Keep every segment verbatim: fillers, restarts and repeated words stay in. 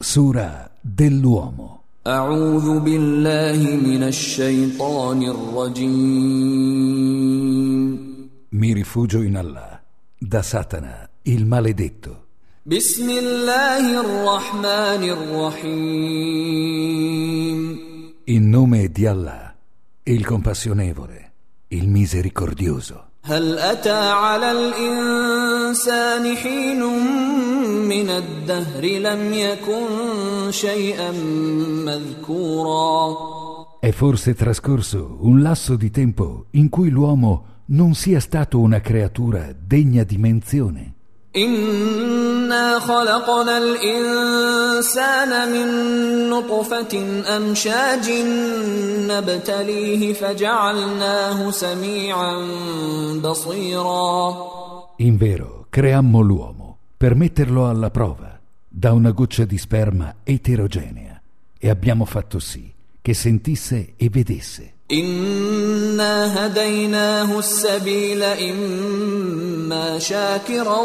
Sura dell'uomo. A'udhu billahi minash shaitanir rajim. Mi rifugio in Allah, da Satana, il maledetto. Bismillahir rahmanir rahim. In nome di Allah, il compassionevole, il misericordioso. هل أتى على الإنسان حين من الدهر لم يكن شيئا مذكورا. È forse trascorso un lasso di tempo in cui l'uomo non sia stato una creatura degna di menzione? إنا خلقنا الإنسان من نطفة أمشاج نبتليه فجعلناه سميعا بصيرا. Invero, creammo l'uomo per metterlo alla prova da una goccia di sperma eterogenea e abbiamo fatto sì che sentisse e vedesse. إنا هديناه السبيل إما شاكرا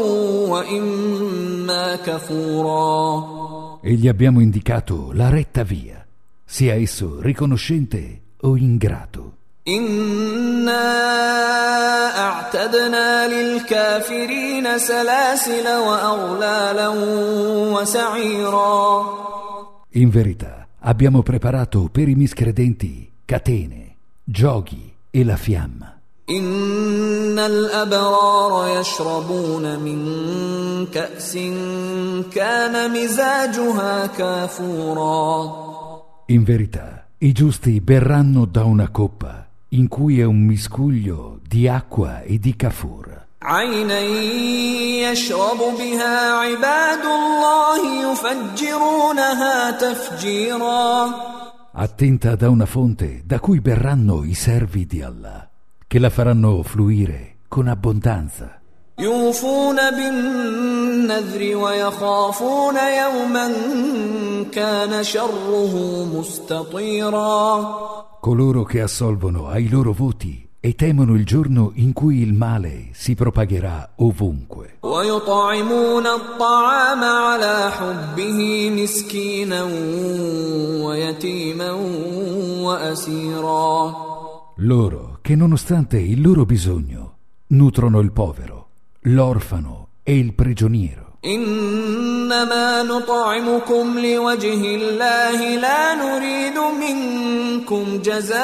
وإما كفورا. E gli abbiamo indicato la retta via, sia esso riconoscente o ingrato. إنا أعتدنا للكافرين سلاسل وأغلالا وسعيرا. In verità, abbiamo preparato per i miscredenti catene, giochi e la fiamma. إن الأبرار يشربون من كأس كان مزاجها كافورا. In verità, i giusti berranno da una coppa in cui è un miscuglio di acqua e di kafur. عينا يشرب بها عباد الله يفجرونها تفجيرا. Attenta da una fonte da cui berranno i servi di Allah, che la faranno fluire con abbondanza. يوفون بالنذر ويخافون يوما كان شره مستطيرا. Coloro che assolvono ai loro voti e temono il giorno in cui il male si propagherà ovunque. ويطعمون الطعام على حبه مسكينا ويتيما وأسيرا. Loro che nonostante il loro bisogno nutrono il povero, l'orfano e il prigioniero. إنما نطعمكم لوجه الله لا نريد منكم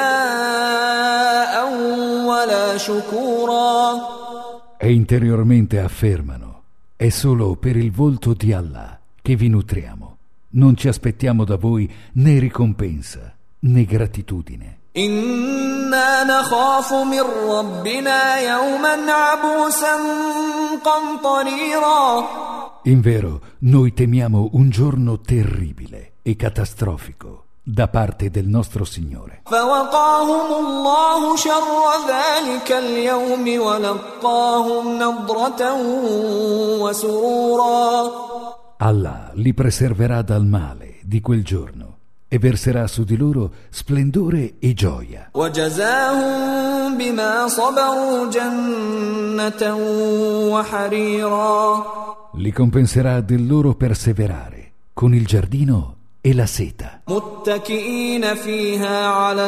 جزاء ولا شكورا. E interiormente affermano: è solo per il volto di Allah che vi nutriamo. Non ci aspettiamo da voi né ricompensa né gratitudine. إنا نخاف من ربنا يوما عبوسا قمطريرا. Invero, noi temiamo un giorno terribile e catastrofico da parte del nostro Signore. فوقاهم الله شر ذلك اليوم ولقاهم نضرة وسرورا. Allah li preserverà dal male di quel giorno e verserà su di loro splendore e gioia. وجزاهم بما صبروا جنة وحريرا. Li compenserà del loro perseverare con il giardino e la seta. متكئين فيها على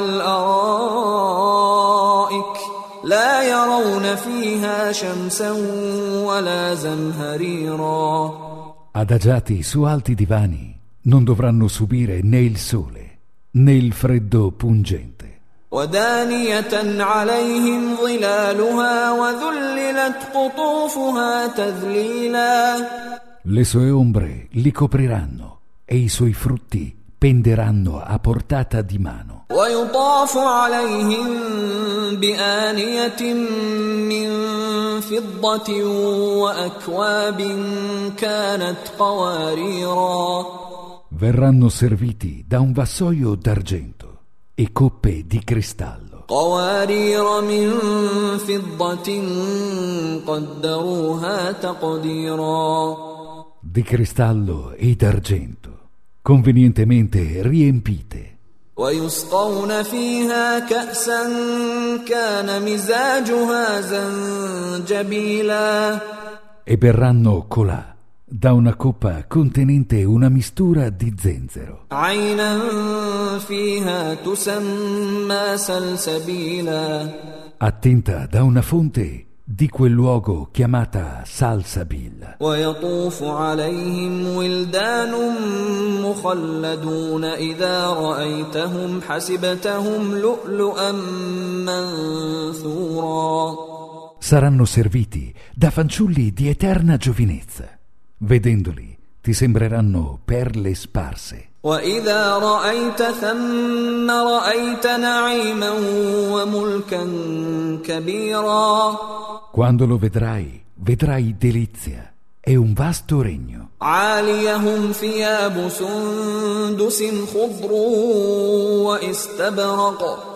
الأرائك لا يرون فيها شمسا ولا زمهريرا. Adagiati su alti divani, non dovranno subire né il sole né il freddo pungente. ودانية عليهم ظلالها وذللت قطوفها تذليلا. Le sue ombre li copriranno e i suoi frutti penderanno a portata di mano. ويطاف عليهم بآنية من فضة وأكواب كانت قواريرا. Verranno serviti da un vassoio d'argento e coppe di cristallo. قوارير من فضة قدروها تقديرا. Di cristallo e d'argento, convenientemente riempite. ويسقون فيها كأسا كان مزاجها زنجبيلا. E berranno colà da una coppa contenente una mistura di zenzero. عينا فيها تسمى سلسبيلا Attinta da una fonte di quel luogo chiamata Salsabil. ويطوف عليهم ولدان مخلدون إذا رأيتهم حسبتهم لؤلؤا منثورا. Saranno serviti da fanciulli di eterna giovinezza. Vedendoli ti sembreranno perle sparse. وإذا رأيت ثم رأيت نعيما وملكا كبيرا. Quando lo vedrai, vedrai delizia e un vasto regno. عاليهم ثياب سندس خضر واستبرق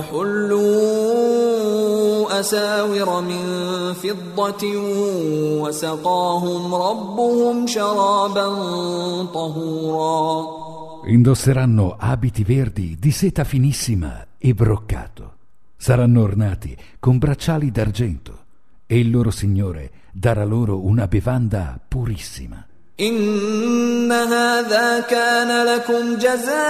وحلوا أساور من فضة وسقاهم ربهم شرابا طهورا. Indosseranno abiti verdi di seta finissima e broccato. Saranno ornati con bracciali d'argento e il loro Signore darà loro una bevanda purissima. إن هذا كان لكم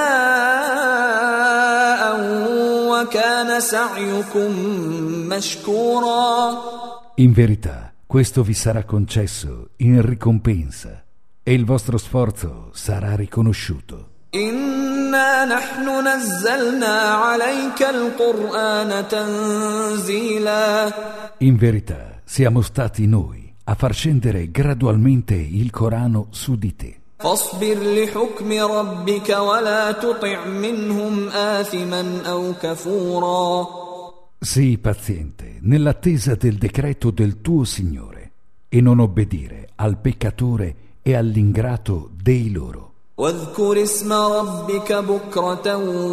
جزاء وكان سعيكم مشكورا. In verità, questo vi sarà concesso in ricompensa e il vostro sforzo sarà riconosciuto. إنا نحن نزلنا عليك القرآن تنزيلا. In verità, siamo stati noi a far scendere gradualmente il Corano su di te. فاصبر لحكم ربك ولا تطع منهم آثما أو كفورا. Sii paziente nell'attesa del decreto del tuo Signore e non obbedire al peccatore e all'ingrato dei loro. واذكر اسم ربك بكرة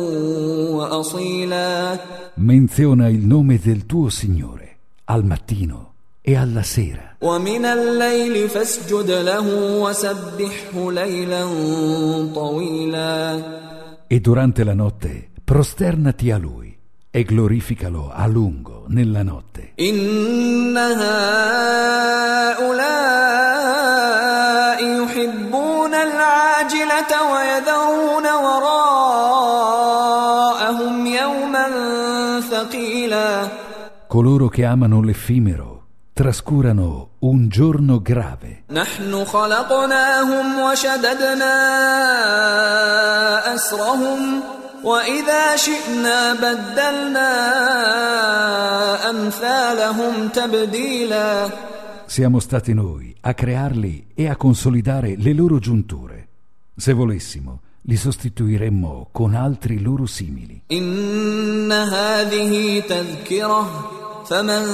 وأصيلا. Menziona il nome del tuo Signore al mattino e alla sera. ومن الليل فاسجد له وسبحه ليلا طويلا. E durante la notte prosternati a Lui e glorificalo a lungo nella notte. إن هؤلاء يحبون العاجلة ويذرون وراءهم يوما ثقيلا. Coloro che amano l'effimero trascurano un giorno grave. نحن خلقناهم وشددنا أسرهم وإذا شئنا بدلنا أمثالهم تبديلا. Siamo stati noi a crearli e a consolidare le loro giunture. Se volessimo, li sostituiremmo con altri loro simili. إن هذه تذكرة فمن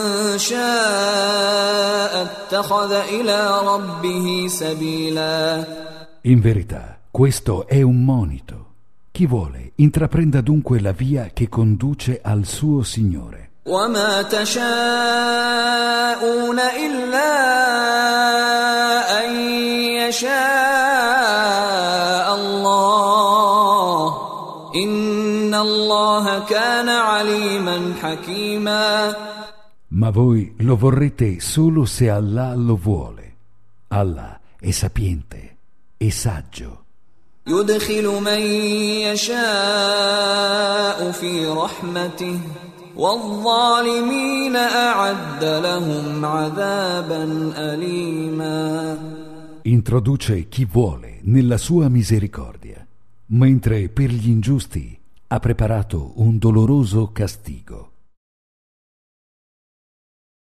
شاء اتخذ إلى ربه سبيلا. In verità, questo è un monito. Chi vuole, intraprenda dunque la via che conduce al suo Signore. وما تشاءون إلا أن يشاء الله إن الله كان عليما حكيما. Ma voi lo vorrete solo se Allah lo vuole. Allah è sapiente e saggio. يدخل من يشاء في رحمته والظالمين أعد لهم عذابا أليما. Introduce chi vuole nella sua misericordia, mentre per gli ingiusti ha preparato un doloroso castigo.